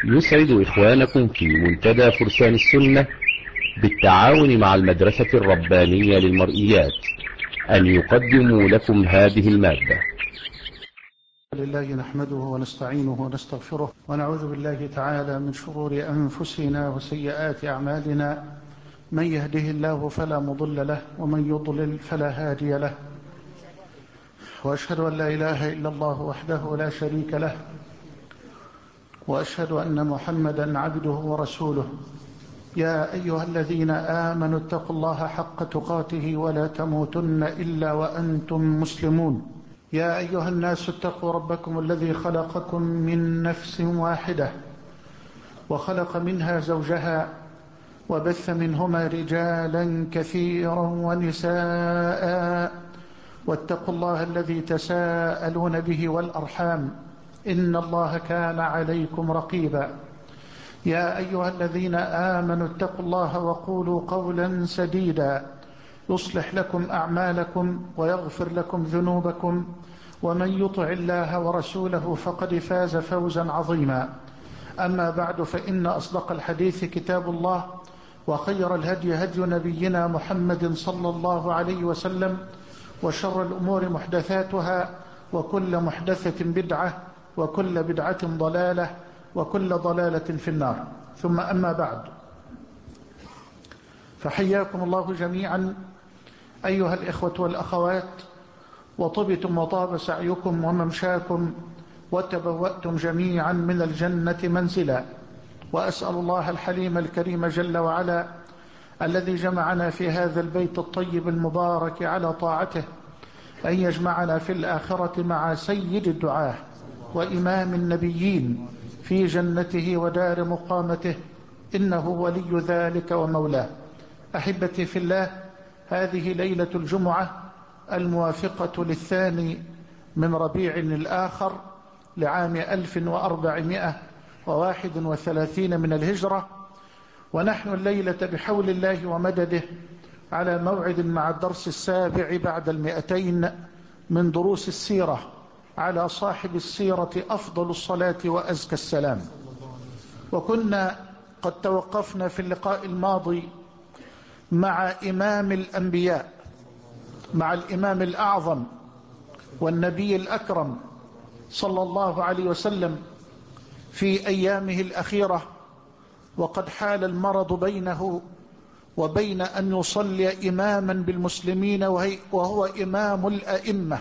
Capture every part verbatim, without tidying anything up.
يسعد إخوانكم في منتدى فرسان السنة بالتعاون مع المدرسة الربانية للمرئيات أن يقدموا لكم هذه المادة. لله نحمده ونستعينه ونستغفره ونعوذ بالله تعالى من شرور أنفسنا وسيئات أعمالنا، من يهده الله فلا مضل له ومن يضلل فلا هادي له، وأشهد أن لا إله إلا الله وحده لا شريك له، وأشهد أن محمدا عبده ورسوله. يا أيها الذين آمنوا اتقوا الله حق تقاته ولا تموتن إلا وأنتم مسلمون. يا أيها الناس اتقوا ربكم الذي خلقكم من نفس واحدة وخلق منها زوجها وبث منهما رجالا كثيرا ونساء، واتقوا الله الذي تساءلون به والأرحام إن الله كان عليكم رقيبا. يا أيها الذين آمنوا اتقوا الله وقولوا قولا سديدا يصلح لكم أعمالكم ويغفر لكم ذنوبكم، ومن يطع الله ورسوله فقد فاز فوزا عظيما. أما بعد، فإن أصدق الحديث كتاب الله، وخير الهدي هدي نبينا محمد صلى الله عليه وسلم، وشر الأمور محدثاتها، وكل محدثة بدعة، وكل بدعة ضلالة، وكل ضلالة في النار. ثم أما بعد، فحياكم الله جميعا أيها الإخوة والأخوات، وطبتم وطاب سعيكم وممشاكم، وتبوأتم جميعا من الجنة منزلا. وأسأل الله الحليم الكريم جل وعلا الذي جمعنا في هذا البيت الطيب المبارك على طاعته أن يجمعنا في الآخرة مع سيد الدعاة وإمام النبيين في جنته ودار مقامته، إنه ولي ذلك ومولاه. أحبتي في الله، هذه ليلة الجمعة الموافقة للثاني من ربيع الآخر لعام ألف وأربعمائة وواحد وثلاثين من الهجرة، ونحن الليلة بحول الله ومدده على موعد مع الدرس السابع بعد المئتين من دروس السيرة على صاحب السيرة أفضل الصلاة وأزكى السلام. وكنا قد توقفنا في اللقاء الماضي مع إمام الأنبياء، مع الإمام الأعظم والنبي الأكرم صلى الله عليه وسلم في أيامه الأخيرة، وقد حال المرض بينه وبين أن يصلي إماما بالمسلمين وهو إمام الأئمة،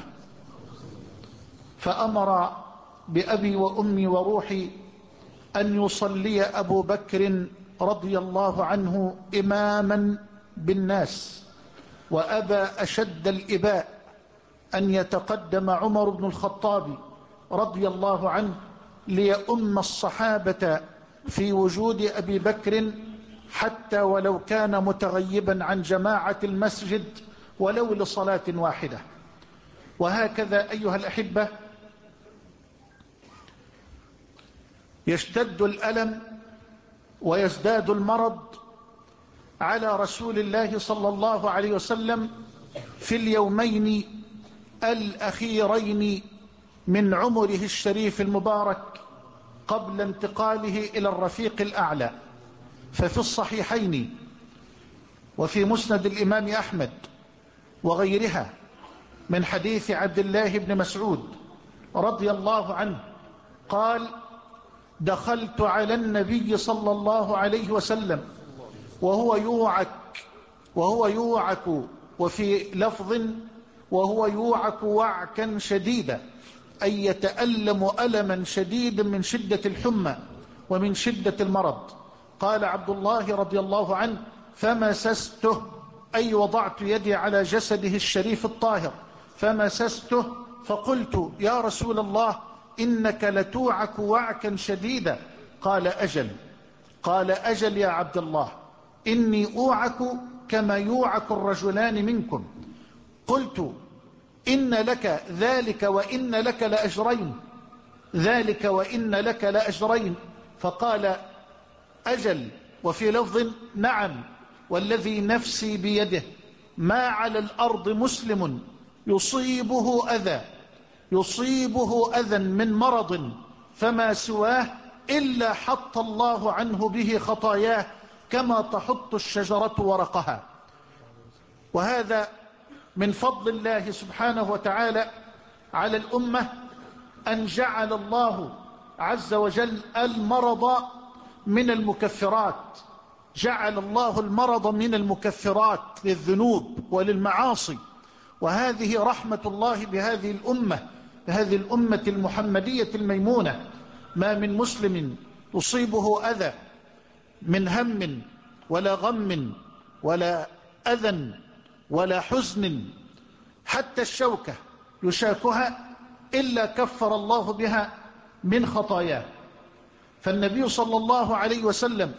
فأمر بأبي وأمي وروحي أن يصلي أبو بكر رضي الله عنه إماما بالناس، وأبى أشد الإباء أن يتقدم عمر بن الخطاب رضي الله عنه ليؤم الصحابة في وجود أبي بكر، حتى ولو كان متغيبا عن جماعة المسجد ولو لصلاة واحدة. وهكذا أيها الأحبة يشتد الألم ويزداد المرض على رسول الله صلى الله عليه وسلم في اليومين الأخيرين من عمره الشريف المبارك قبل انتقاله إلى الرفيق الأعلى. ففي الصحيحين وفي مسند الإمام أحمد وغيرها من حديث عبد الله بن مسعود رضي الله عنه قال: دخلت على النبي صلى الله عليه وسلم وهو يوعك وهو يوعك وفي لفظ وهو يوعك وعكا شديدا، أي يتألم ألما شديدا من شدة الحمى ومن شدة المرض. قال عبد الله رضي الله عنه: فمسسته، أي وضعت يدي على جسده الشريف الطاهر، فمسسته فقلت: يا رسول الله، إنك لتوعك وعكا شديدا. قال: أجل. قال: أجل يا عبد الله، إني أوعك كما يوعك الرجلان منكم. قلت: إن لك ذلك وإن لك لأجرين، ذلك وإن لك لأجرين. فقال: أجل، وفي لفظ: نعم، والذي نفسي بيده ما على الأرض مسلم يصيبه أذى يصيبه أذى من مرض فما سواه إلا حط الله عنه به خطاياه كما تحط الشجرة ورقها. وهذا من فضل الله سبحانه وتعالى على الأمة، أن جعل الله عز وجل المرض من المكفرات، جعل الله المرض من المكفرات للذنوب وللمعاصي. وهذه رحمة الله بهذه الأمة، بهذه الأمة المحمدية الميمونة. ما من مسلم يصيبه أذى من هم ولا غم ولا أذى ولا حزن، حتى الشوكة يشاكها، إلا كفر الله بها من خطاياه. فالنبي صلى الله عليه وسلم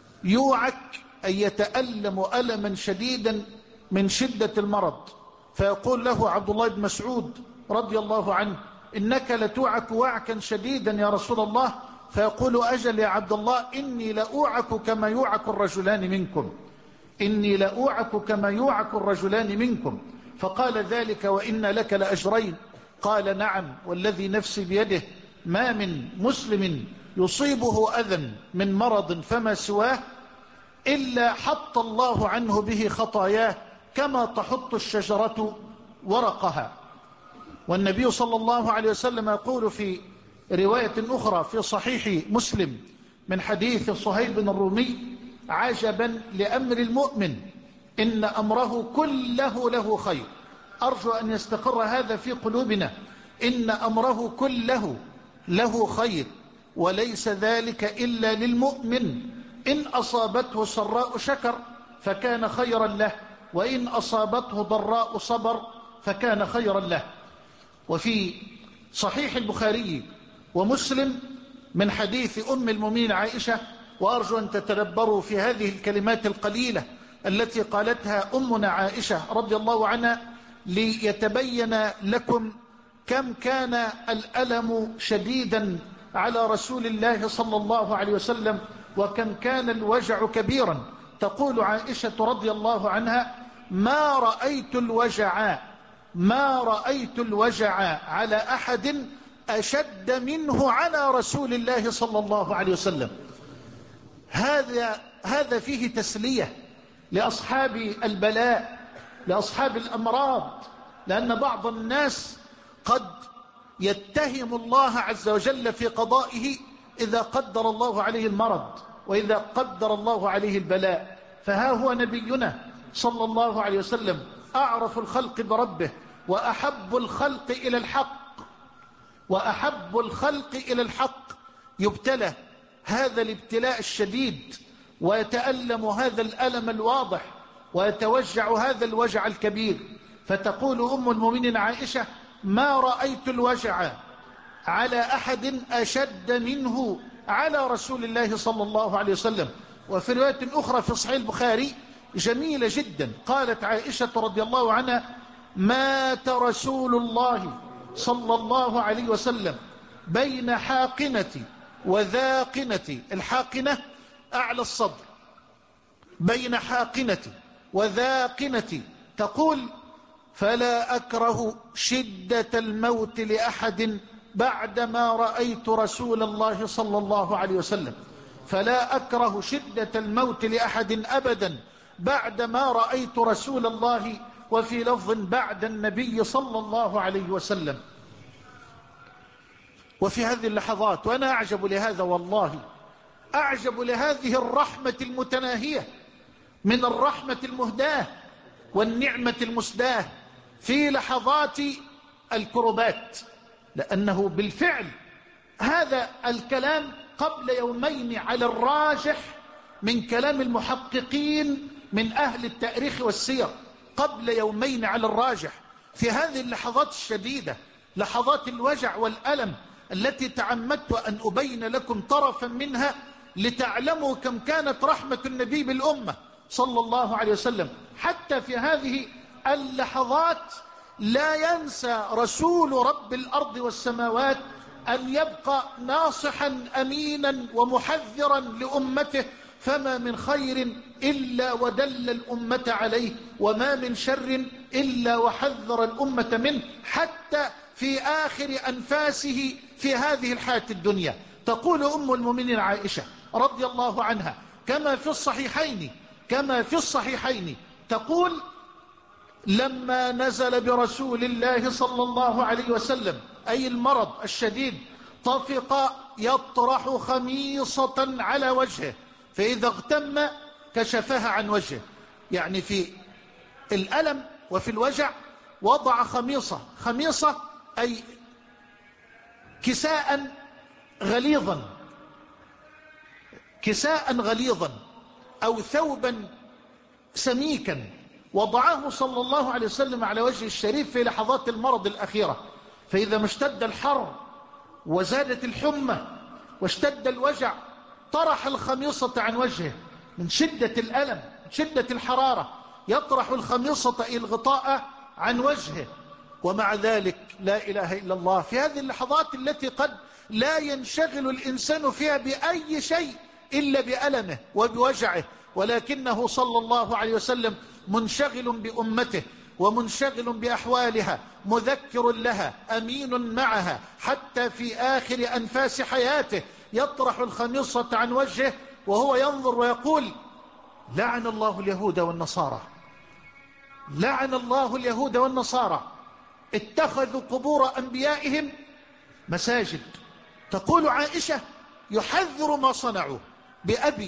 يوعك أن يتألم ألما شديدا من شدة المرض، فيقول له عبد الله بن مسعود رضي الله عنه: إنك لتوعك وعكا شديدا يا رسول الله. فيقول: أجل يا عبد الله، إني لأوعك كما يوعك الرجلان منكم، إني لأوعك كما يوعك الرجلان منكم. فقال: ذلك وإن لك لأجرين. قال: نعم، والذي نفسي بيده ما من مسلم يصيبه أذى من مرض فما سواه إلا حط الله عنه به خطاياه كما تحط الشجرة ورقها. والنبي صلى الله عليه وسلم يقول في رواية أخرى في صحيح مسلم من حديث صهيب بن الرومي: عجبا لأمر المؤمن إن أمره كله له خير. أرجو أن يستقر هذا في قلوبنا، إن أمره كله له خير، وليس ذلك إلا للمؤمن. إن أصابته سراء شكر فكان خيرا له، وإن أصابته ضراء صبر فكان خيرا له. وفي صحيح البخاري ومسلم من حديث أم المؤمنين عائشة، وأرجو أن تتدبروا في هذه الكلمات القليلة التي قالتها أمنا عائشة رضي الله عنها ليتبين لكم كم كان الألم شديدا على رسول الله صلى الله عليه وسلم، وكم كان الوجع كبيرا. تقول عائشة رضي الله عنها: ما رأيت الوجع ما رأيت الوجع على أحد أشد منه على رسول الله صلى الله عليه وسلم. هذا هذا فيه تسلية لأصحاب البلاء، لأصحاب الأمراض، لأن بعض الناس قد يتهم الله عز وجل في قضائه إذا قدر الله عليه المرض وإذا قدر الله عليه البلاء. فها هو نبينا صلى الله عليه وسلم أعرف الخلق بربه، وأحب الخلق إلى الحق وأحب الخلق إلى الحق يبتلى هذا الابتلاء الشديد، ويتألم هذا الألم الواضح، ويتوجع هذا الوجع الكبير. فتقول أم المؤمنين عائشة: ما رأيت الوجع على أحد أشد منه على رسول الله صلى الله عليه وسلم. وفي رواية أخرى في صحيح البخاري جميلة جدا، قالت عائشة رضي الله عنها: مات رسول الله صلى الله عليه وسلم بين حاقنة وذاقنة. الحاقنة أعلى الصدر، بين حاقنة وذاقنة. تقول: فلا أكره شدة الموت لأحد بعدما رأيت رسول الله صلى الله عليه وسلم. فلا أكره شدة الموت لأحد أبدا بعدما رأيت رسول الله، وفي لفظ بعد النبي صلى الله عليه وسلم. وفي هذه اللحظات، وأنا أعجب لهذا والله، أعجب لهذه الرحمة المتناهية من الرحمة المهداة والنعمة المسداة في لحظات الكربات، لأنه بالفعل هذا الكلام قبل يومين على الراجح من كلام المحققين من أهل التاريخ والسير، قبل يومين على الراجح في هذه اللحظات الشديدة، لحظات الوجع والألم التي تعمدت أن أبين لكم طرفا منها لتعلموا كم كانت رحمة النبي بالأمة صلى الله عليه وسلم. حتى في هذه اللحظات لا ينسى رسول رب الأرض والسماوات أن يبقى ناصحا أمينا ومحذرا لأمته، فما من خير إلا ودل الأمة عليه، وما من شر إلا وحذر الأمة منه، حتى في آخر أنفاسه في هذه الحياة الدنيا. تقول أم المؤمنين عائشة رضي الله عنها كما في الصحيحين كما في الصحيحين تقول: لما نزل برسول الله صلى الله عليه وسلم أي المرض الشديد طفق يطرح خميصة على وجهه، فإذا اغتم كشفها عن وجهه، يعني في الألم وفي الوجع وضع خميصة. خميصة أي كساء غليظا، كساء غليظا أو ثوبا سميكا، وضعه صلى الله عليه وسلم على وجه الشريف في لحظات المرض الأخيرة. فإذا ما اشتد الحر وزادت الحمى واشتد الوجع طرح الخميصة عن وجهه من شدة الألم، من شدة الحرارة، يطرح الخميصة الغطاء عن وجهه. ومع ذلك لا إله إلا الله، في هذه اللحظات التي قد لا ينشغل الإنسان فيها بأي شيء إلا بألمه وبوجعه، ولكنه صلى الله عليه وسلم منشغل بأمته ومنشغل بأحوالها، مذكر لها، أمين معها، حتى في آخر أنفاس حياته يطرح الخميصة عن وجهه وهو ينظر ويقول: لعن الله اليهود والنصارى، لعن الله اليهود والنصارى اتخذوا قبور أنبيائهم مساجد. تقول عائشة: يحذر ما صنعوا بأبي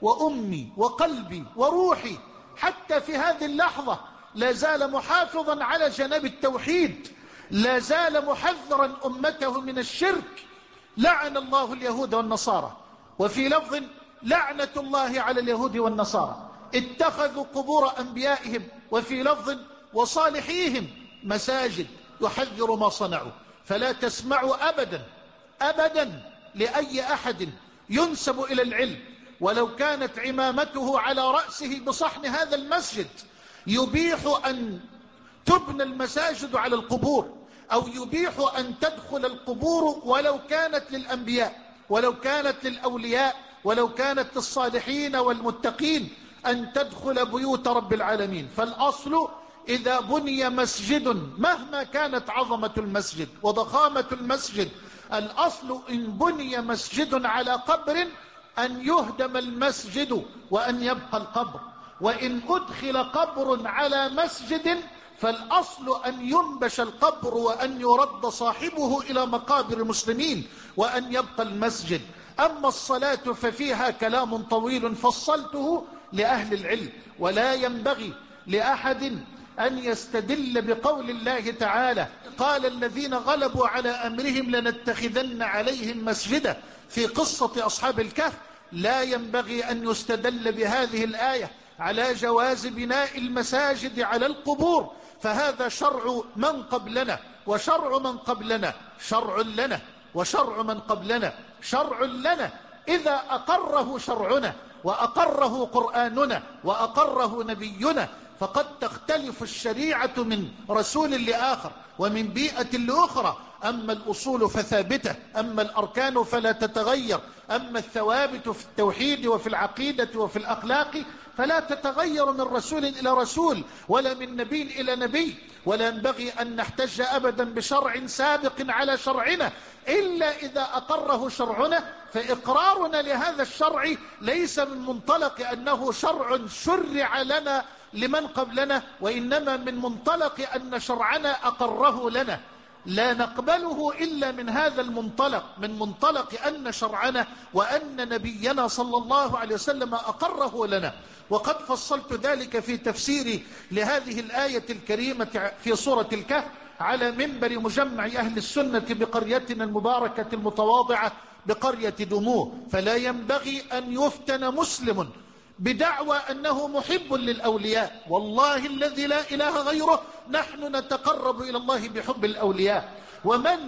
وأمي وقلبي وروحي، حتى في هذه اللحظة لا زال محافظا على جناب التوحيد، لا زال محذرا أمته من الشرك. لعن الله اليهود والنصارى. وفي لفظ: لعنة الله على اليهود والنصارى اتخذوا قبور أنبيائهم، وفي لفظ: وصالحيهم مساجد. يحذر ما صنعوا. فلا تسمعوا أبدا أبدا لأي أحد ينسب إلى العلم ولو كانت عمامته على رأسه بصحن هذا المسجد يبيح أن تبنى المساجد على القبور، أو يبيح أن تدخل القبور ولو كانت للأنبياء، ولو كانت للأولياء، ولو كانت للصالحين والمتقين، أن تدخل بيوت رب العالمين. فالأصل إذا بني مسجد مهما كانت عظمة المسجد وضخامة المسجد، الأصل إن بني مسجد على قبر أن يهدم المسجد وأن يبقى القبر، وإن أدخل قبر على مسجد فالأصل أن ينبش القبر وأن يرد صاحبه إلى مقابر المسلمين وأن يبقى المسجد. أما الصلاة ففيها كلام طويل فصلته لأهل العلم، ولا ينبغي لأحد أن يستدل بقول الله تعالى: قال الذين غلبوا على أمرهم لنتخذن عليهم مسجدا، في قصة أصحاب الكهف. لا ينبغي أن يستدل بهذه الآية على جواز بناء المساجد على القبور، فهذا شرع من قبلنا، وشرع من قبلنا شرع لنا، وشرع من قبلنا شرع لنا إذا أقره شرعنا وأقره قرآننا وأقره نبينا. فقد تختلف الشريعة من رسول لآخر ومن بيئة لأخرى، أما الأصول فثابتة، أما الأركان فلا تتغير، أما الثوابت في التوحيد وفي العقيدة وفي الأخلاق فلا تتغير من رسول إلى رسول ولا من نبي إلى نبي. ولا ينبغي أن نحتج أبدا بشرع سابق على شرعنا إلا إذا أقره شرعنا، فإقرارنا لهذا الشرع ليس من منطلق أنه شرع شرع لنا لمن قبلنا، وإنما من منطلق أن شرعنا أقره لنا. لا نقبله إلا من هذا المنطلق، من منطلق أن شرعنا وأن نبينا صلى الله عليه وسلم أقره لنا. وقد فصلت ذلك في تفسيري لهذه الآية الكريمة في سورة الكهف على منبر مجمع أهل السنة بقريتنا المباركة المتواضعة بقرية دموع. فلا ينبغي أن يفتن مسلم بدعوى أنه محب للأولياء. والله الذي لا إله غيره نحن نتقرب إلى الله بحب الأولياء، ومن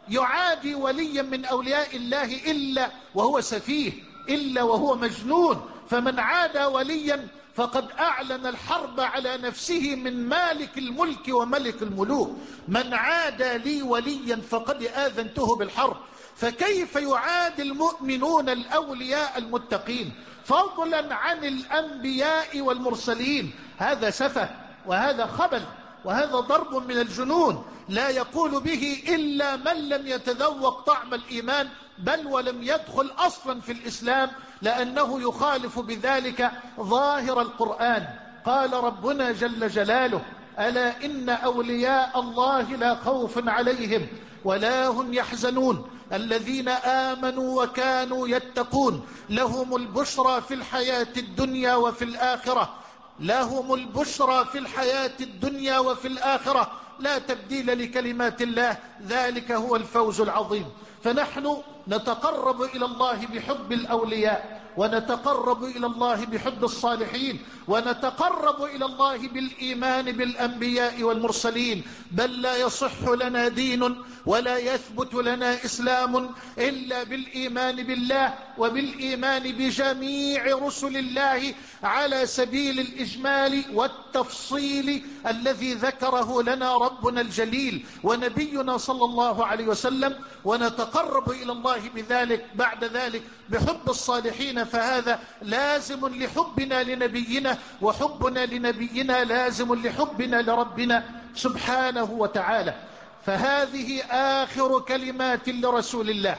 يعادي وليا من أولياء الله إلا وهو سفيه، إلا وهو مجنون. فمن عادى وليا فقد أعلن الحرب على نفسه من مالك الملك وملك الملوك. من عادى لي وليا فقد آذنته بالحرب. فكيف يعادي المؤمنون الأولياء المتقين فضلا عن الأنبياء والمرسلين؟ هذا سفه وهذا خبل وهذا ضرب من الجنون لا يقول به إلا من لم يتذوق طعم الإيمان بل ولم يدخل أصلا في الإسلام، لأنه يخالف بذلك ظاهر القرآن. قال ربنا جل جلاله: ألا إن أولياء الله لا خوف عليهم ولا هم يحزنون الذين آمنوا وكانوا يتقون لهم البشرى في الحياة الدنيا وفي الآخرة لهم البشرى في الحياة الدنيا وفي الآخرة لا تبديل لكلمات الله، ذلك هو الفوز العظيم. فنحن نتقرب إلى الله بحب الأولياء، ونتقرب إلى الله بحب الصالحين، ونتقرب إلى الله بالإيمان بالأنبياء والمرسلين. بل لا يصح لنا دين ولا يثبت لنا إسلام إلا بالإيمان بالله وبالإيمان بجميع رسل الله على سبيل الإجمال والتفصيل الذي ذكره لنا ربنا الجليل ونبينا صلى الله عليه وسلم. ونتقرب إلى الله بذلك بعد ذلك بحب الصالحين، فهذا لازم لحبنا لنبينا، وحبنا لنبينا لازم لحبنا لربنا سبحانه وتعالى. فهذه آخر كلمات لرسول الله،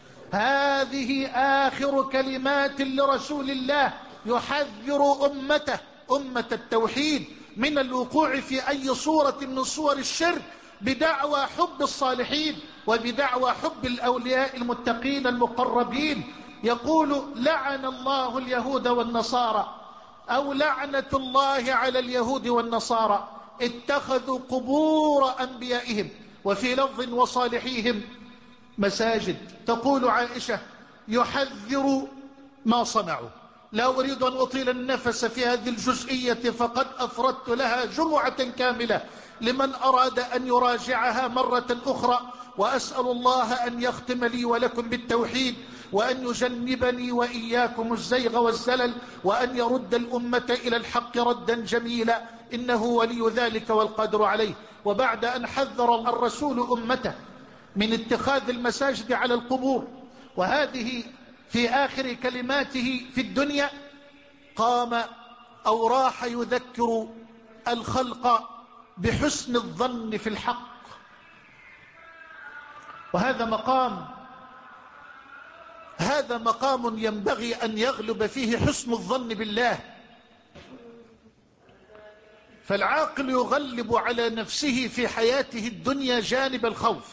هذه آخر كلمات لرسول الله يحذر أمته، أمة التوحيد، من الوقوع في أي صورة من صور الشرك بدعوى حب الصالحين وبدعوى حب الأولياء المتقين المقربين. يقول: لعن الله اليهود والنصارى، أو لعنة الله على اليهود والنصارى، اتخذوا قبور أنبيائهم وفي لفظ وصالحيهم مساجد. تقول عائشة: يحذر ما صنعوا. لا أريد أن أطيل النفس في هذه الجزئية، فقد أفردت لها جمعة كاملة لمن أراد أن يراجعها مرة أخرى. وأسأل الله أن يختم لي ولكم بالتوحيد، وأن يجنبني وإياكم الزيغ والزلل، وأن يرد الأمة إلى الحق ردا جميلا، إنه ولي ذلك والقادر عليه. وبعد أن حذر الرسول أمته من اتخاذ المساجد على القبور، وهذه في آخر كلماته في الدنيا، قام أو راح يذكر الخلق بحسن الظن في الحق. وهذا مقام هذا مقام ينبغي أن يغلب فيه حسن الظن بالله. فالعاقل يغلب على نفسه في حياته الدنيا جانب الخوف،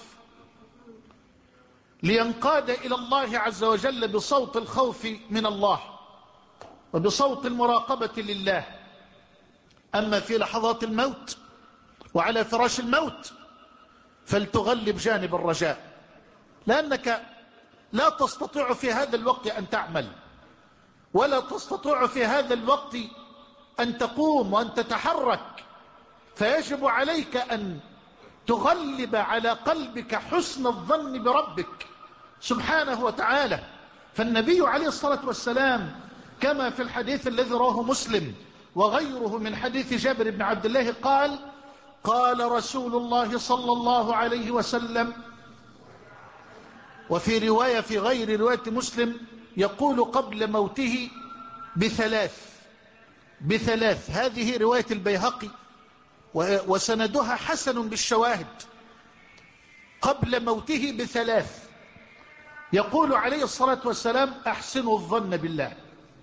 لينقاد إلى الله عز وجل بصوت الخوف من الله وبصوت المراقبة لله. أما في لحظات الموت وعلى فراش الموت فلتغلب جانب الرجاء، لأنك لا تستطيع في هذا الوقت أن تعمل، ولا تستطيع في هذا الوقت أن تقوم وأن تتحرك. فيجب عليك أن تغلب على قلبك حسن الظن بربك سبحانه وتعالى. فالنبي عليه الصلاة والسلام كما في الحديث الذي رواه مسلم وغيره من حديث جابر بن عبد الله قال: قال رسول الله صلى الله عليه وسلم، وفي رواية في غير رواية مسلم يقول قبل موته بثلاث بثلاث هذه رواية البيهقي وسندها حسن بالشواهد. قبل موته بثلاث يقول عليه الصلاة والسلام: أحسنوا الظن بالله،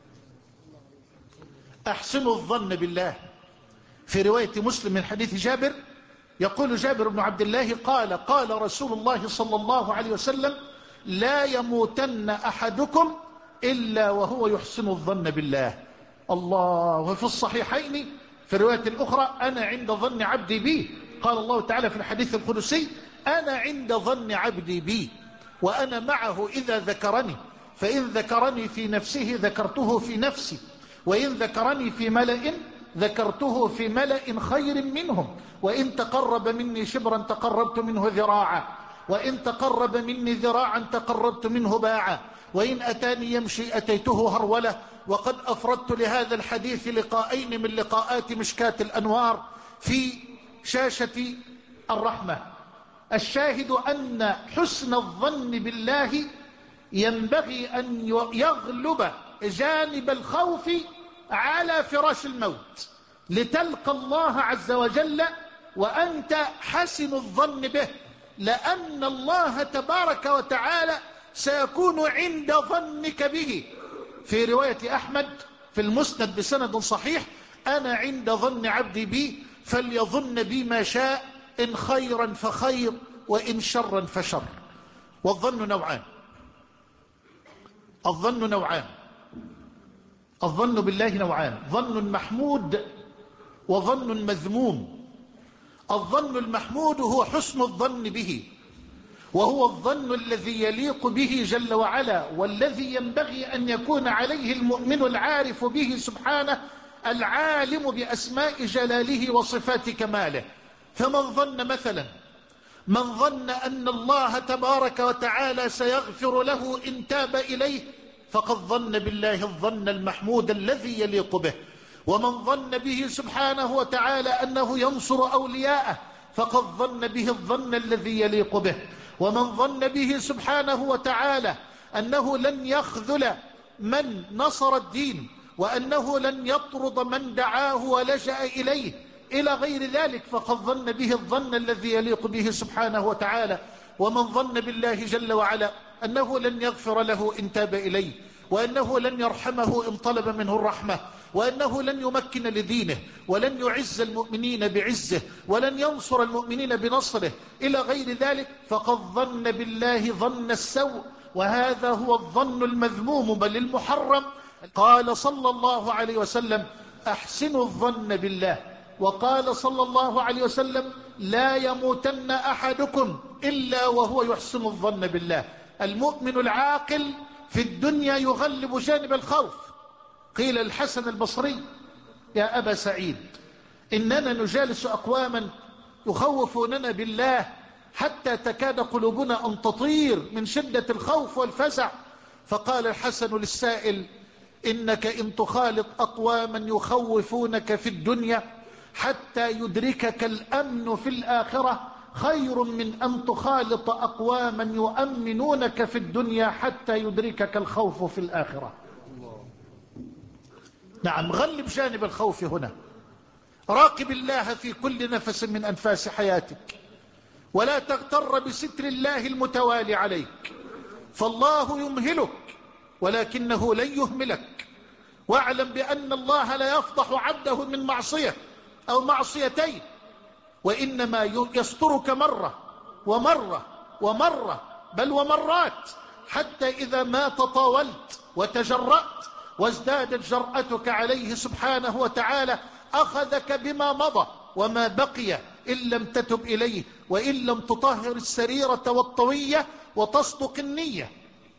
أحسنوا الظن بالله. في رواية مسلم من حديث جابر يقول جابر بن عبد الله قال: قال رسول الله صلى الله عليه وسلم: لا يموتن أحدكم إلا وهو يحسن الظن بالله. الله. وفي الصحيحين في الرواية الأخرى: أنا عند ظن عبدي بي. قال الله تعالى في الحديث القدسي: أنا عند ظن عبدي بي وأنا معه إذا ذكرني، فإن ذكرني في نفسه ذكرته في نفسي، وإن ذكرني في ملأ ذكرته في ملأ خير منهم، وإن تقرب مني شبرا تقربت منه ذراعا، وإن تقرب مني ذراعا تقربت منه باعا، وإن أتاني يمشي أتيته هرولة. وقد أفردت لهذا الحديث لقاءين من لقاءات مشكاة الأنوار في شاشة الرحمة. الشاهد أن حسن الظن بالله ينبغي أن يغلب جانب الخوف على فراش الموت، لتلقى الله عز وجل وأنت حسن الظن به، لأن الله تبارك وتعالى سيكون عند ظنك به. في رواية أحمد في المسند بسند صحيح: أنا عند ظن عبدي بي فليظن بي ما شاء، إن خيرا فخير وإن شرا فشر. والظن نوعان، الظن نوعان الظن بالله نوعان: ظن محمود وظن مذموم. الظن المحمود هو حسن الظن به، وهو الظن الذي يليق به جل وعلا، والذي ينبغي أن يكون عليه المؤمن العارف به سبحانه العالم بأسماء جلاله وصفات كماله. فمن ظن مثلا من ظن أن الله تبارك وتعالى سيغفر له إن تاب إليه فقد ظن بالله الظن المحمود الذي يليق به. ومن ظن به سبحانه وتعالى أنه ينصر أولياءه فقد ظن به الظن الذي يليق به. ومن ظن به سبحانه وتعالى أنه لن يخذل من نصر الدين، وأنه لن يطرد من دعاه ولجأ إليه إلى غير ذلك، فقد ظن به الظن الذي يليق به سبحانه وتعالى. ومن ظن بالله جل وعلا أنه لن يغفر له إن تاب إليه، وأنه لن يرحمه إن طلب منه الرحمة، وأنه لن يمكن لدينه، ولن يعز المؤمنين بعزه، ولن ينصر المؤمنين بنصره إلى غير ذلك، فقد ظن بالله ظن السوء، وهذا هو الظن المذموم بل المحرم. قال صلى الله عليه وسلم: أحسنوا الظن بالله. وقال صلى الله عليه وسلم: لا يموتن أحدكم إلا وهو يحسن الظن بالله. المؤمن العاقل في الدنيا يغلب جانب الخوف. قيل الحسن البصري: يا أبا سعيد، إننا نجالس أقواما يخوفوننا بالله حتى تكاد قلوبنا أن تطير من شدة الخوف والفزع. فقال الحسن للسائل: إنك إن تخالط أقواما يخوفونك في الدنيا حتى يدركك الأمن في الآخرة خير من أن تخالط أقواما يؤمنونك في الدنيا حتى يدركك الخوف في الآخرة. نعم، غلب جانب الخوف هنا. راقب الله في كل نفس من أنفاس حياتك، ولا تغتر بستر الله المتوالي عليك، فالله يمهلك ولكنه لن يهملك. واعلم بأن الله لا يفضح عبده من معصية أو معصيتين، وإنما يسترك مرة ومرة ومرة بل ومرات، حتى إذا ما تطاولت وتجرأت وازدادت جرأتك عليه سبحانه وتعالى أخذك بما مضى وما بقي إن لم تتب إليه، وإن لم تطهر السريرة والطوية وتصدق النية.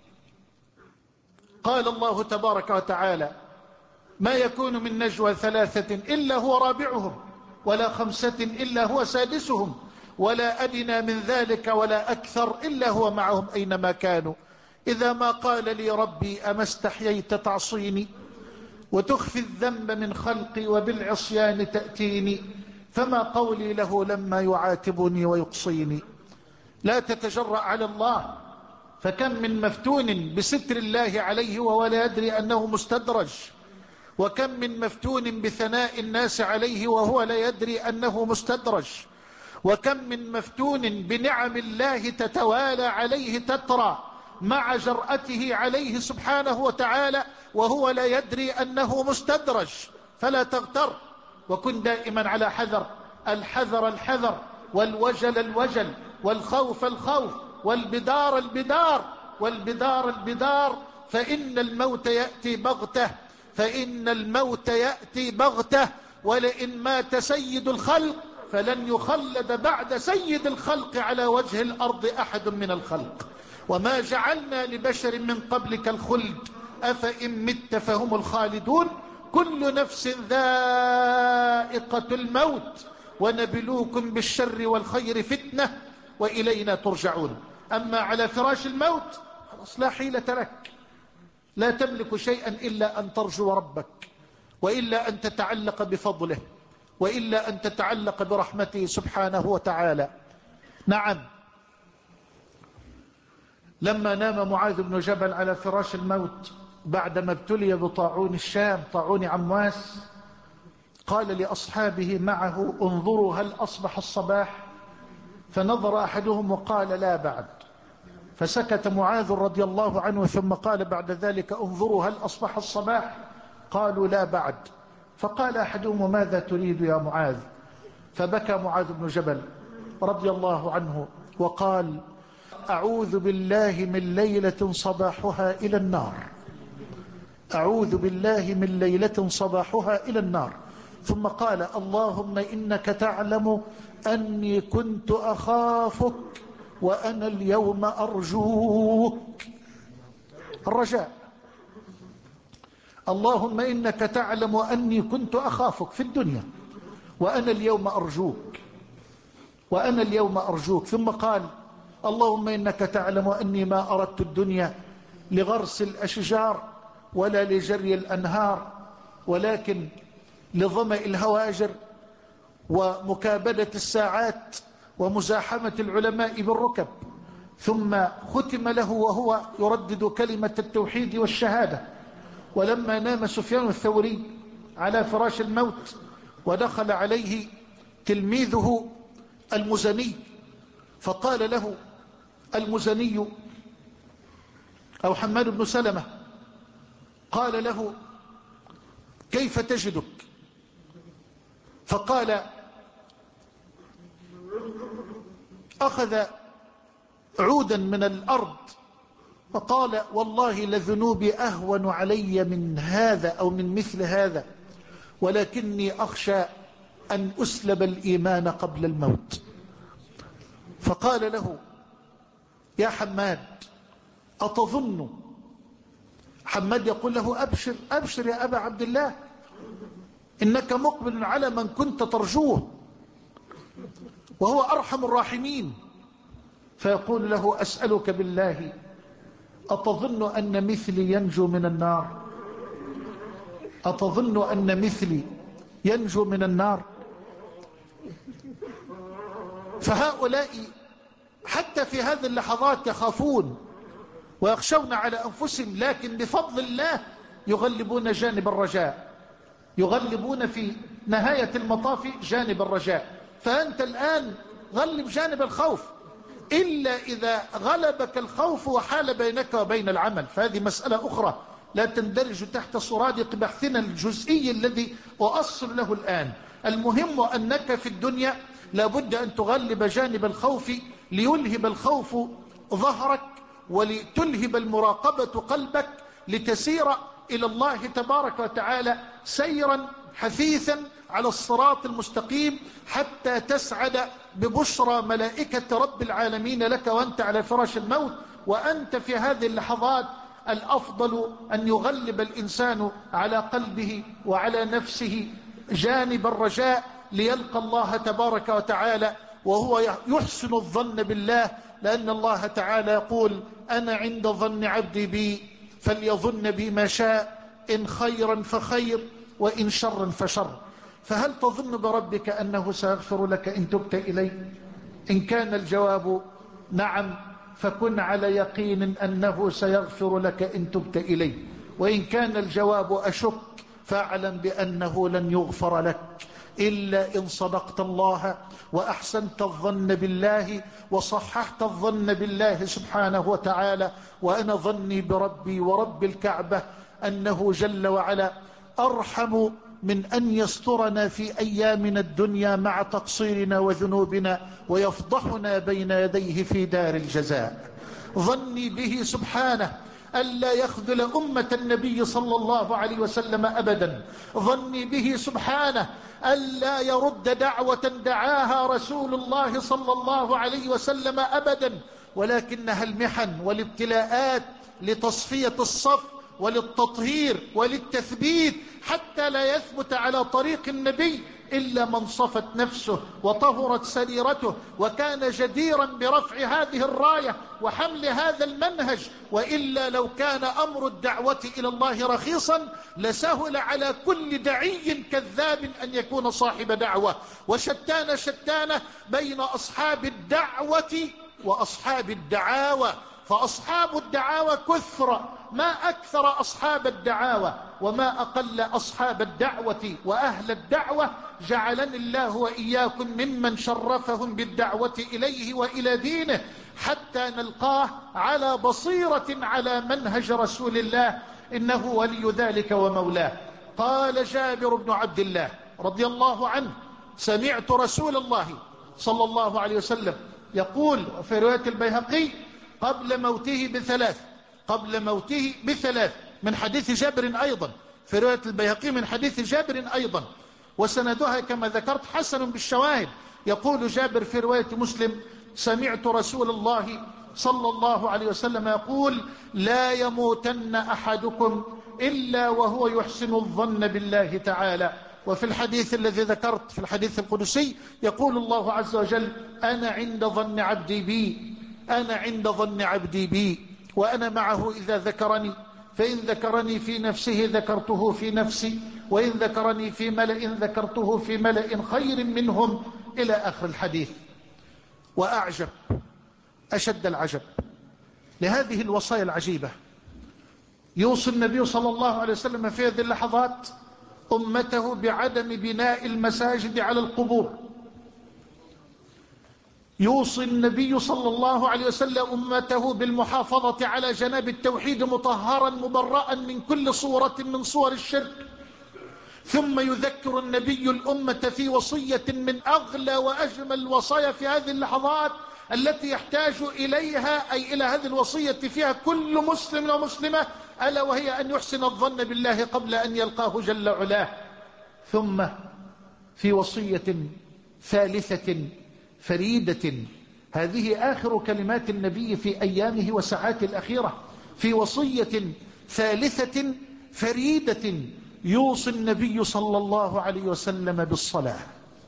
قال الله تبارك وتعالى: ما يكون من نجوى ثلاثة إلا هو رابعهم، ولا خمسة إلا هو سادسهم، ولا أدنى من ذلك ولا أكثر إلا هو معهم أينما كانوا، إذا ما قال لي ربي أما استحييت تعصيني وتخفي الذنب من خلقي وبالعصيان تأتيني، فما قولي له لما يعاتبني ويقصيني. لا تتجرأ على الله، فكم من مفتون بستر الله عليه وهو لا يدري أنه مستدرج، وكم من مفتون بثناء الناس عليه وهو لا يدري أنه مستدرج، وكم من مفتون بنعم الله تتوالى عليه تترى مع جرأته عليه سبحانه وتعالى وهو لا يدري أنه مستدرج. فلا تغتر، وكن دائما على حذر، الحذر الحذر، والوجل الوجل، والخوف الخوف، والبدار البدار، والبدار البدار، فإن الموت يأتي بغته، فإن الموت يأتي بغته، ولئن مات سيد الخلق فلن يخلد بعد سيد الخلق على وجه الأرض أحد من الخلق، وما جعلنا لبشر من قبلك الخلد أفإن مت فهم الخالدون، كل نفس ذائقة الموت ونبلوكم بالشر والخير فتنة وإلينا ترجعون. أما على فراش الموت خلاص لا حيلة لك، لا تملك شيئا إلا أن ترجو ربك، وإلا أن تتعلق بفضله، وإلا أن تتعلق برحمته سبحانه وتعالى. نعم، لما نام معاذ بن جبل على فراش الموت بعدما ابتلي بطاعون الشام، طاعون عمواس، قال لأصحابه معه: انظروا هل أصبح الصباح؟ فنظر أحدهم وقال: لا بعد. فسكت معاذ رضي الله عنه، ثم قال بعد ذلك: انظروا هل أصبح الصباح؟ قالوا: لا بعد. فقال أحدهم: ماذا تريد يا معاذ؟ فبكى معاذ بن جبل رضي الله عنه وقال: أعوذ بالله من ليلة صباحها إلى النار، أعوذ بالله من ليلة صباحها إلى النار. ثم قال: اللهم إنك تعلم أني كنت أخافك وأنا اليوم أرجوك. الرجاء. اللهم إنك تعلم أني كنت أخافك في الدنيا وأنا اليوم أرجوك، وأنا اليوم أرجوك. ثم قال: اللهم إنك تعلم أني ما أردت الدنيا لغرس الأشجار ولا لجري الأنهار، ولكن لظمأ الهواجر ومكابدة الساعات ومزاحمة العلماء بالركب. ثم ختم له وهو يردد كلمة التوحيد والشهادة. ولما نام سفيان الثوري على فراش الموت ودخل عليه تلميذه المزني، فقال له المزني أو حماد بن سلمة، قال له: كيف تجدك؟ فقال: أخذ عودا من الأرض فقال: والله لذنوبي أهون علي من هذا أو من مثل هذا، ولكني أخشى أن أسلب الإيمان قبل الموت. فقال له: يا حماد أتظن؟ حماد يقول له: أبشر أبشر يا أبا عبد الله، إنك مقبل على من كنت ترجوه وهو أرحم الراحمين. فيقول له: أسألك بالله أتظن أن مثلي ينجو من النار؟ أتظن أن مثلي ينجو من النار؟ فهؤلاء حتى في هذه اللحظات يخافون ويخشون على أنفسهم، لكن بفضل الله يغلبون جانب الرجاء، يغلبون في نهاية المطاف جانب الرجاء. فأنت الآن غلب جانب الخوف، إلا إذا غلبك الخوف وحال بينك وبين العمل، فهذه مسألة أخرى لا تندرج تحت سرادق بحثنا الجزئي الذي أؤصل له الآن. المهم أنك في الدنيا لابد أن تغلب جانب الخوف ليلهب الخوف ظهرك ولتلهب المراقبة قلبك، لتسير إلى الله تبارك وتعالى سيرا حثيثا على الصراط المستقيم، حتى تسعد ببشرى ملائكة رب العالمين لك وأنت على فراش الموت. وأنت في هذه اللحظات الأفضل أن يغلب الإنسان على قلبه وعلى نفسه جانب الرجاء ليلقى الله تبارك وتعالى وهو يحسن الظن بالله، لأن الله تعالى يقول: أنا عند ظن عبدي بي فليظن بي ما شاء، إن خيرا فخير وإن شرا فشر. فهل تظن بربك أنه سيغفر لك إن تبت إليه؟ إن كان الجواب نعم، فكن على يقين أنه سيغفر لك إن تبت إليه، وإن كان الجواب أشك فاعلم بأنه لن يغفر لك إلا إن صدقت الله وأحسنت الظن بالله وصححت الظن بالله سبحانه وتعالى. وأنا ظني بربي ورب الكعبة أنه جل وعلا أرحم من أن يسترنا في أيامنا الدنيا مع تقصيرنا وذنوبنا ويفضحنا بين يديه في دار الجزاء. ظني به سبحانه ألا يخذل أمة النبي صلى الله عليه وسلم أبدا. ظني به سبحانه ألا يرد دعوة دعاها رسول الله صلى الله عليه وسلم أبدا، ولكنها المحن والابتلاءات لتصفية الصف وللتطهير وللتثبيت، حتى لا يثبت على طريق النبي إلا من صفت نفسه وطهرت سريرته وكان جديرا برفع هذه الراية وحمل هذا المنهج. وإلا لو كان أمر الدعوة إلى الله رخيصا لسهل على كل دعي كذاب أن يكون صاحب دعوة. وشتان شتان بين أصحاب الدعوة وأصحاب الدعاوى، فأصحاب الدعاوى كثر ما أكثر أصحاب الدعاوى وما أقل أصحاب الدعوة وأهل الدعوة. جعلني الله وإياكم ممن شرفهم بالدعوة إليه وإلى دينه حتى نلقاه على بصيرة على منهج رسول الله، إنه ولي ذلك ومولاه. قال جابر بن عبد الله رضي الله عنه: سمعت رسول الله صلى الله عليه وسلم يقول في رواية البيهقي قبل موته بثلاث قبل موته بثلاث من حديث جابر أيضا، في رواية البيهقي من حديث جابر أيضا، وسندها كما ذكرت حسن بالشواهد. يقول جابر في رواية مسلم: سمعت رسول الله صلى الله عليه وسلم يقول: لا يموتن أحدكم إلا وهو يحسن الظن بالله تعالى. وفي الحديث الذي ذكرت في الحديث القدسي يقول الله عز وجل: أنا عند ظن عبدي بي أنا عند ظن عبدي بي وأنا معه إذا ذكرني، فإن ذكرني في نفسه ذكرته في نفسي، وإن ذكرني في ملأ ذكرته في ملأ خير منهم، إلى آخر الحديث. وأعجب أشد العجب لهذه الوصايا العجيبة، يوصي النبي صلى الله عليه وسلم في هذه اللحظات أمته بعدم بناء المساجد على القبور. يوصي النبي صلى الله عليه وسلم أمته بالمحافظة على جناب التوحيد مطهرا مبرأ من كل صورة من صور الشرك. ثم يذكر النبي الأمة في وصية من أغلى وأجمل الوصايا في هذه اللحظات التي يحتاج إليها، أي إلى هذه الوصية فيها كل مسلم ومسلمة، ألا وهي أن يحسن الظن بالله قبل أن يلقاه جل علاه. ثم في وصية ثالثة فريدة، هذه آخر كلمات النبي في أيامه وساعاته الأخيرة، في وصية ثالثة فريدة يوصي النبي صلى الله عليه وسلم بالصلاة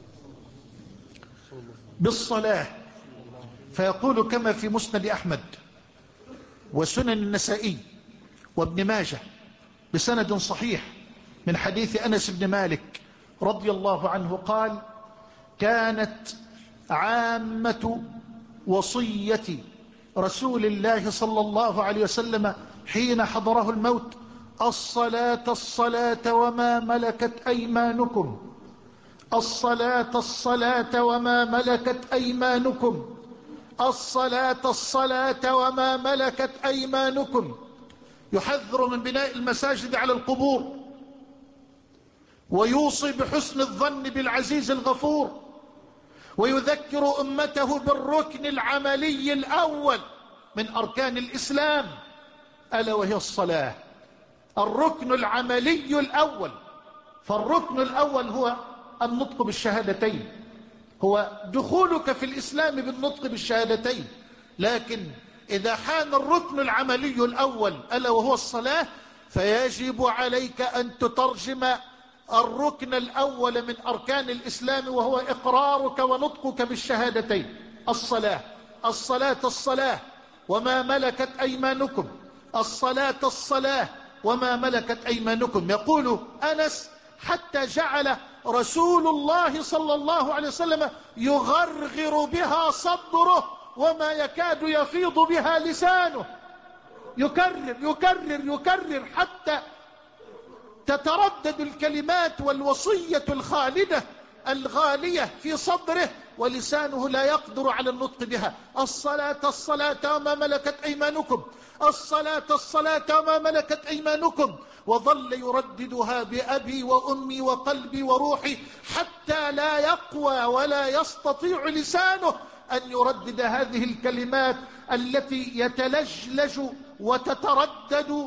بالصلاة فيقول كما في مسند أحمد وسنن النسائي وابن ماجه بسند صحيح من حديث أنس بن مالك رضي الله عنه قال: كانت عامة وصية رسول الله صلى الله عليه وسلم حين حضره الموت: الصلاة الصلاة وما ملكت أيمانكم، الصلاة الصلاة وما ملكت أيمانكم، الصلاة الصلاة وما ملكت أيمانكم. يحذر من بناء المساجد على القبور، ويوصي بحسن الظن بالعزيز الغفور، ويذكر أمته بالركن العملي الأول من أركان الإسلام، ألا وهي الصلاة. الركن العملي الأول، فالركن الأول هو النطق بالشهادتين، هو دخولك في الإسلام بالنطق بالشهادتين. لكن إذا حان الركن العملي الأول ألا وهو الصلاة، فيجب عليك أن تترجم الركن الأول من أركان الإسلام وهو إقرارك ونطقك بالشهادتين: الصلاة الصلاة الصلاة وما ملكت أيمانكم، الصلاة الصلاة وما ملكت أيمانكم. يقول أنس: حتى جعل رسول الله صلى الله عليه وسلم يغرغر بها صدره وما يكاد يفيض بها لسانه، يكرر يكرر يكرر حتى تتردد الكلمات والوصية الخالدة الغالية في صدره ولسانه لا يقدر على النطق بها: الصلاة الصلاة وما ملكت أيمانكم، الصلاة الصلاة وما ملكت أيمانكم. وظل يرددها بأبي وأمي وقلبي وروحي حتى لا يقوى ولا يستطيع لسانه أن يردد هذه الكلمات التي يتلجلج وتتردد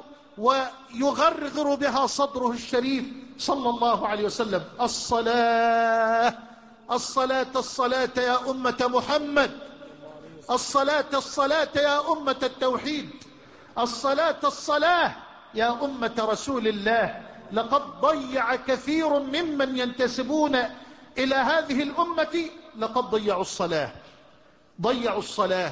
ويغرغر بها صدره الشريف صلى الله عليه وسلم: الصلاة الصلاة الصلاة يا أمة محمد، الصلاة الصلاة يا أمة التوحيد، الصلاة الصلاة يا أمة رسول الله. لقد ضيع كثير ممن ينتسبون إلى هذه الأمة، لقد ضيعوا الصلاة ضيعوا الصلاة.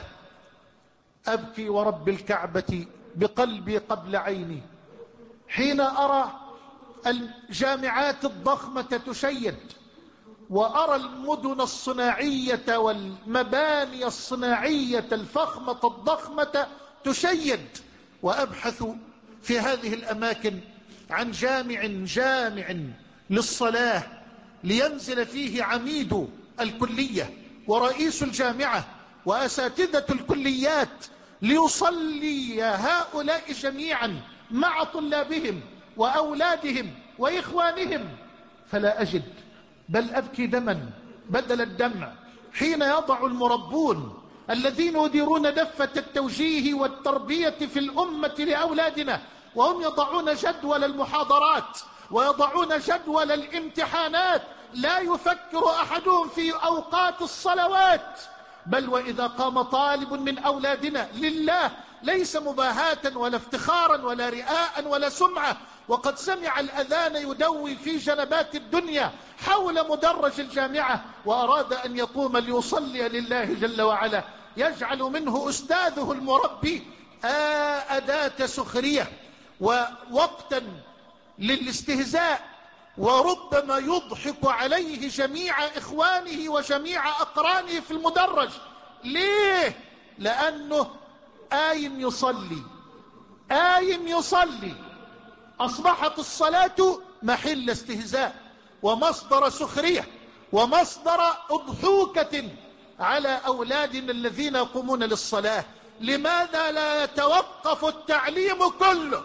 أبكي ورب الكعبة بقلبي قبل عيني حين أرى الجامعات الضخمة تشيد، وأرى المدن الصناعية والمباني الصناعية الفخمة الضخمة تشيد، وأبحث في هذه الأماكن عن جامع جامع للصلاة لينزل فيه عميد الكلية ورئيس الجامعة وأساتذة الكليات ليصلي هؤلاء جميعا مع طلابهم وأولادهم وإخوانهم، فلا أجد بل أبكي دما بدل الدمع حين يضع المربون الذين يديرون دفة التوجيه والتربية في الأمة لأولادنا وهم يضعون جدول المحاضرات ويضعون جدول الامتحانات، لا يفكر أحدهم في أوقات الصلوات، بل وإذا قام طالب من أولادنا لله ليس مباهاة ولا افتخارا ولا رئاء ولا سمعة، وقد سمع الأذان يدوي في جنبات الدنيا حول مدرج الجامعة وأراد أن يقوم ليصلي لله جل وعلا، يجعل منه أستاذه المربي أداة سخرية ووقتا للاستهزاء، وربما يضحك عليه جميع إخوانه وجميع أقرانه في المدرج. ليه؟ لأنه آيم يصلي آيم يصلي. أصبحت الصلاة محل استهزاء ومصدر سخرية ومصدر أضحوكة على أولادنا الذين يقومون للصلاة. لماذا لا يتوقف التعليم كله؟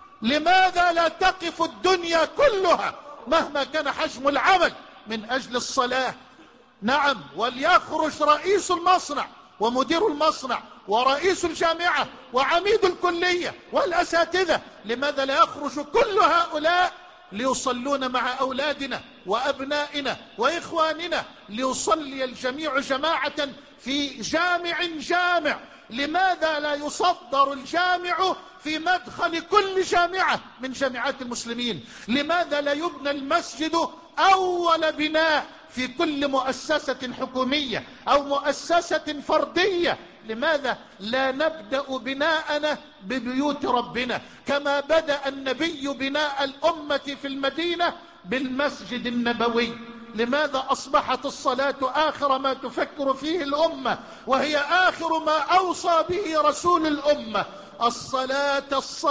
لماذا لا تقف الدنيا كلها مهما كان حجم العمل من أجل الصلاة؟ نعم، وليخرج رئيس المصنع ومدير المصنع ورئيس الجامعة وعميد الكلية والأساتذة، لماذا لا يخرج كل هؤلاء ليصلون مع أولادنا وأبنائنا وإخواننا، ليصلي الجميع جماعة في جامع جامع؟ لماذا لا يصدر الجامع في مدخل كل جامعة من جامعات المسلمين؟ لماذا لا يبنى المسجد أول بناء في كل مؤسسة حكومية أو مؤسسة فردية؟ لماذا لا نبدأ بناءنا ببيوت ربنا كما بدأ النبي بناء الأمة في المدينة بالمسجد النبوي؟ لماذا أصبحت الصلاة آخر ما تفكر فيه الأمة، وهي آخر ما أوصى به رسول الأمة؟ الصلاة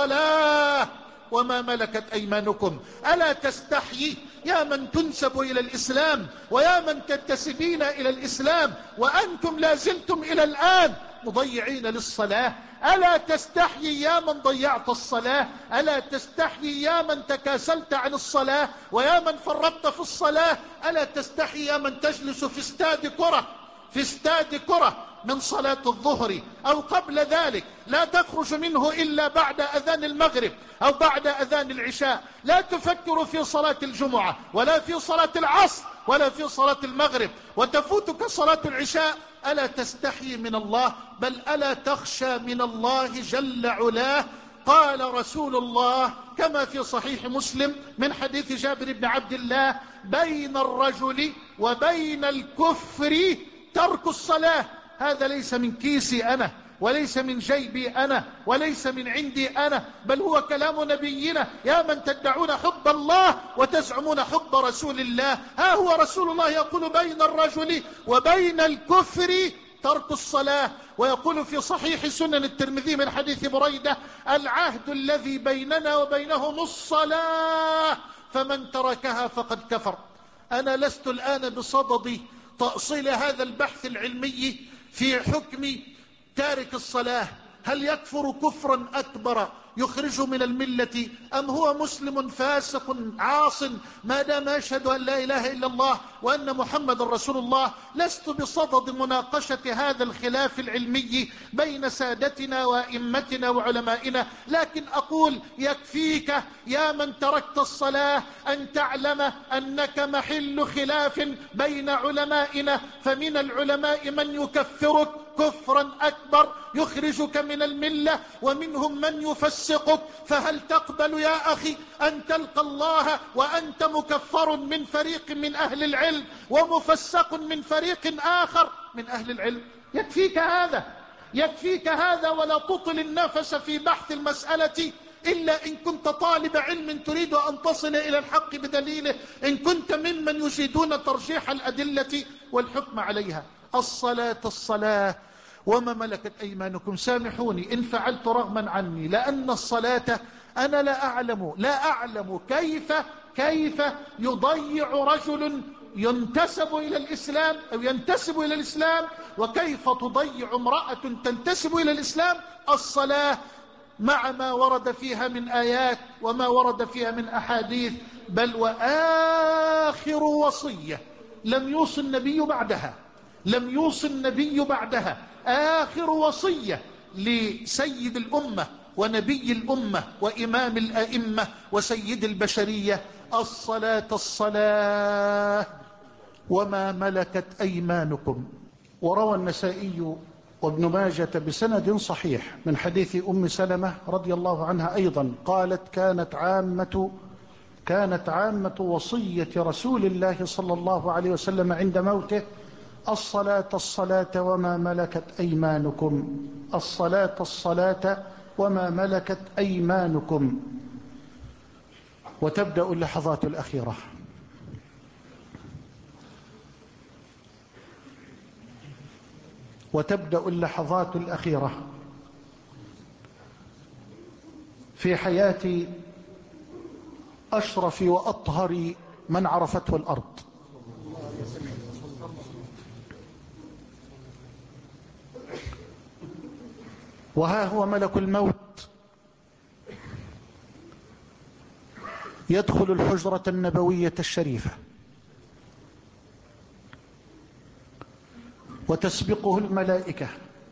الصلاة وما ملكت أيمانكم. ألا تستحيي يا من تنسب إلى الإسلام ويا من تنتسبين إلى الإسلام وأنتم لازلتم إلى الآن مضيعين للصلاة؟ ألا تستحيي يا من ضيعت الصلاة؟ ألا تستحيي يا من تكاسلت عن الصلاة ويا من فرطت في الصلاة؟ ألا تستحيي يا من تجلس في استاد كرة في استاد كرة من صلاة الظهر أو قبل ذلك لا تخرج منه إلا بعد أذان المغرب أو بعد أذان العشاء، لا تفكر في صلاة الجمعة ولا في صلاة العصر ولا في صلاة المغرب، وتفوتك صلاة العشاء؟ ألا تستحي من الله؟ بل ألا تخشى من الله جل علاه؟ قال رسول الله كما في صحيح مسلم من حديث جابر بن عبد الله: بين الرجل وبين الكفر ترك الصلاة. هذا ليس من كيسي أنا وليس من جيبي أنا وليس من عندي أنا، بل هو كلام نبينا. يا من تدعون حب الله وتزعمون حب رسول الله، ها هو رسول الله يقول: بين الرجل وبين الكفر ترك الصلاة. ويقول في صحيح سنن الترمذي من حديث بريدة: العهد الذي بيننا وبينهم الصلاة فمن تركها فقد كفر. أنا لست الآن بصدد تأصيل هذا البحث العلمي في حكم تارك الصلاة، هل يكفر كفرا أكبر يخرج من الملة أم هو مسلم فاسق عاص ما دام يشهد أن لا إله إلا الله وأن محمد رسول الله. لست بصدد مناقشة هذا الخلاف العلمي بين سادتنا وإمتنا وعلمائنا، لكن أقول: يكفيك يا من تركت الصلاة أن تعلم أنك محل خلاف بين علمائنا، فمن العلماء من يكفرك كفرا أكبر يخرجك من الملة، ومنهم من يفسقك. فهل تقبل يا أخي أن تلقى الله وأنت مكفر من فريق من أهل العلم ومفسق من فريق آخر من أهل العلم؟ يكفيك هذا، يكفيك هذا، ولا تطل النفس في بحث المسألة إلا إن كنت طالب علم تريد أن تصل إلى الحق بدليله، إن كنت ممن يجيدون ترجيح الأدلة والحكم عليها. الصلاة الصلاة وما ملكت أيمانكم. سامحوني إن فعلت رغما عني، لأن الصلاة أنا لا أعلم لا أعلم كيف كيف يضيع رجل ينتسب إلى الإسلام أو ينتسب إلى الإسلام، وكيف تضيع امرأة تنتسب إلى الإسلام الصلاة مع ما ورد فيها من آيات وما ورد فيها من أحاديث. بل وآخر وصية لم يوصي النبي بعدها لم يوصي النبي بعدها آخر وصية لسيد الأمة ونبي الأمة وإمام الأئمة وسيد البشرية: الصلاة الصلاة وما ملكت أيمانكم. وروى النسائي وابن ماجة بسند صحيح من حديث أم سلمة رضي الله عنها أيضا قالت: كانت عامة كانت عامة وصية رسول الله صلى الله عليه وسلم عند موته: الصلاة الصلاة وما ملكت أيمانكم، الصلاة الصلاة وما ملكت أيمانكم. وتبدأ اللحظات الأخيرة. وتبدأ اللحظات الأخيرة في حياة أشرف وأطهر من عرفته الأرض. وها هو ملك الموت يدخل الحجرة النبوية الشريفة، وتسبقه الملائكة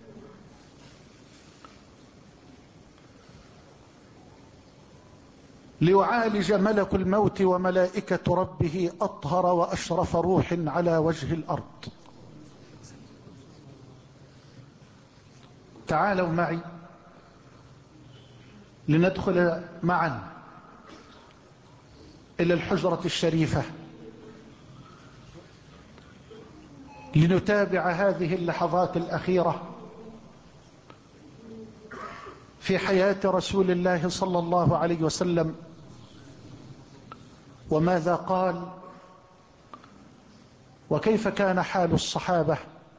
ليعالج ملك الموت وملائكة ربه أطهر وأشرف روح على وجه الأرض. تعالوا معي لندخل معا إلى الحجرة الشريفة لنتابع هذه اللحظات الأخيرة في حياة رسول الله صلى الله عليه وسلم، وماذا قال، وكيف كان حال الصحابة،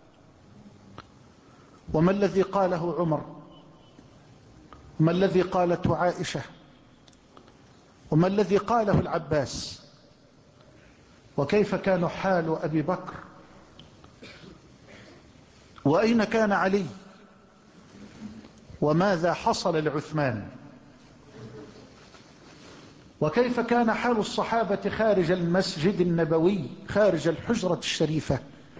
وما الذي قاله عمر، وما الذي قالته عائشة، وما الذي قاله العباس، وكيف كان حال أبي بكر، وأين كان علي، وماذا حصل لعثمان، وكيف كان حال الصحابة خارج المسجد النبوي خارج الحجرة الشريفة.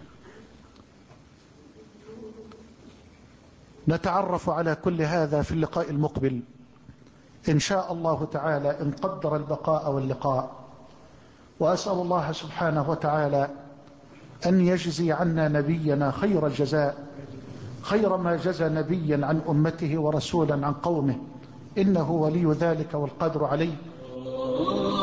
نتعرف على كل هذا في اللقاء المقبل إن شاء الله تعالى، إن قدر البقاء واللقاء. وأسأل الله سبحانه وتعالى أن يجزي عنا نبينا خير الجزاء، خير ما جزى نبيا عن أمته ورسولا عن قومه، إنه ولي ذلك والقدر عليه.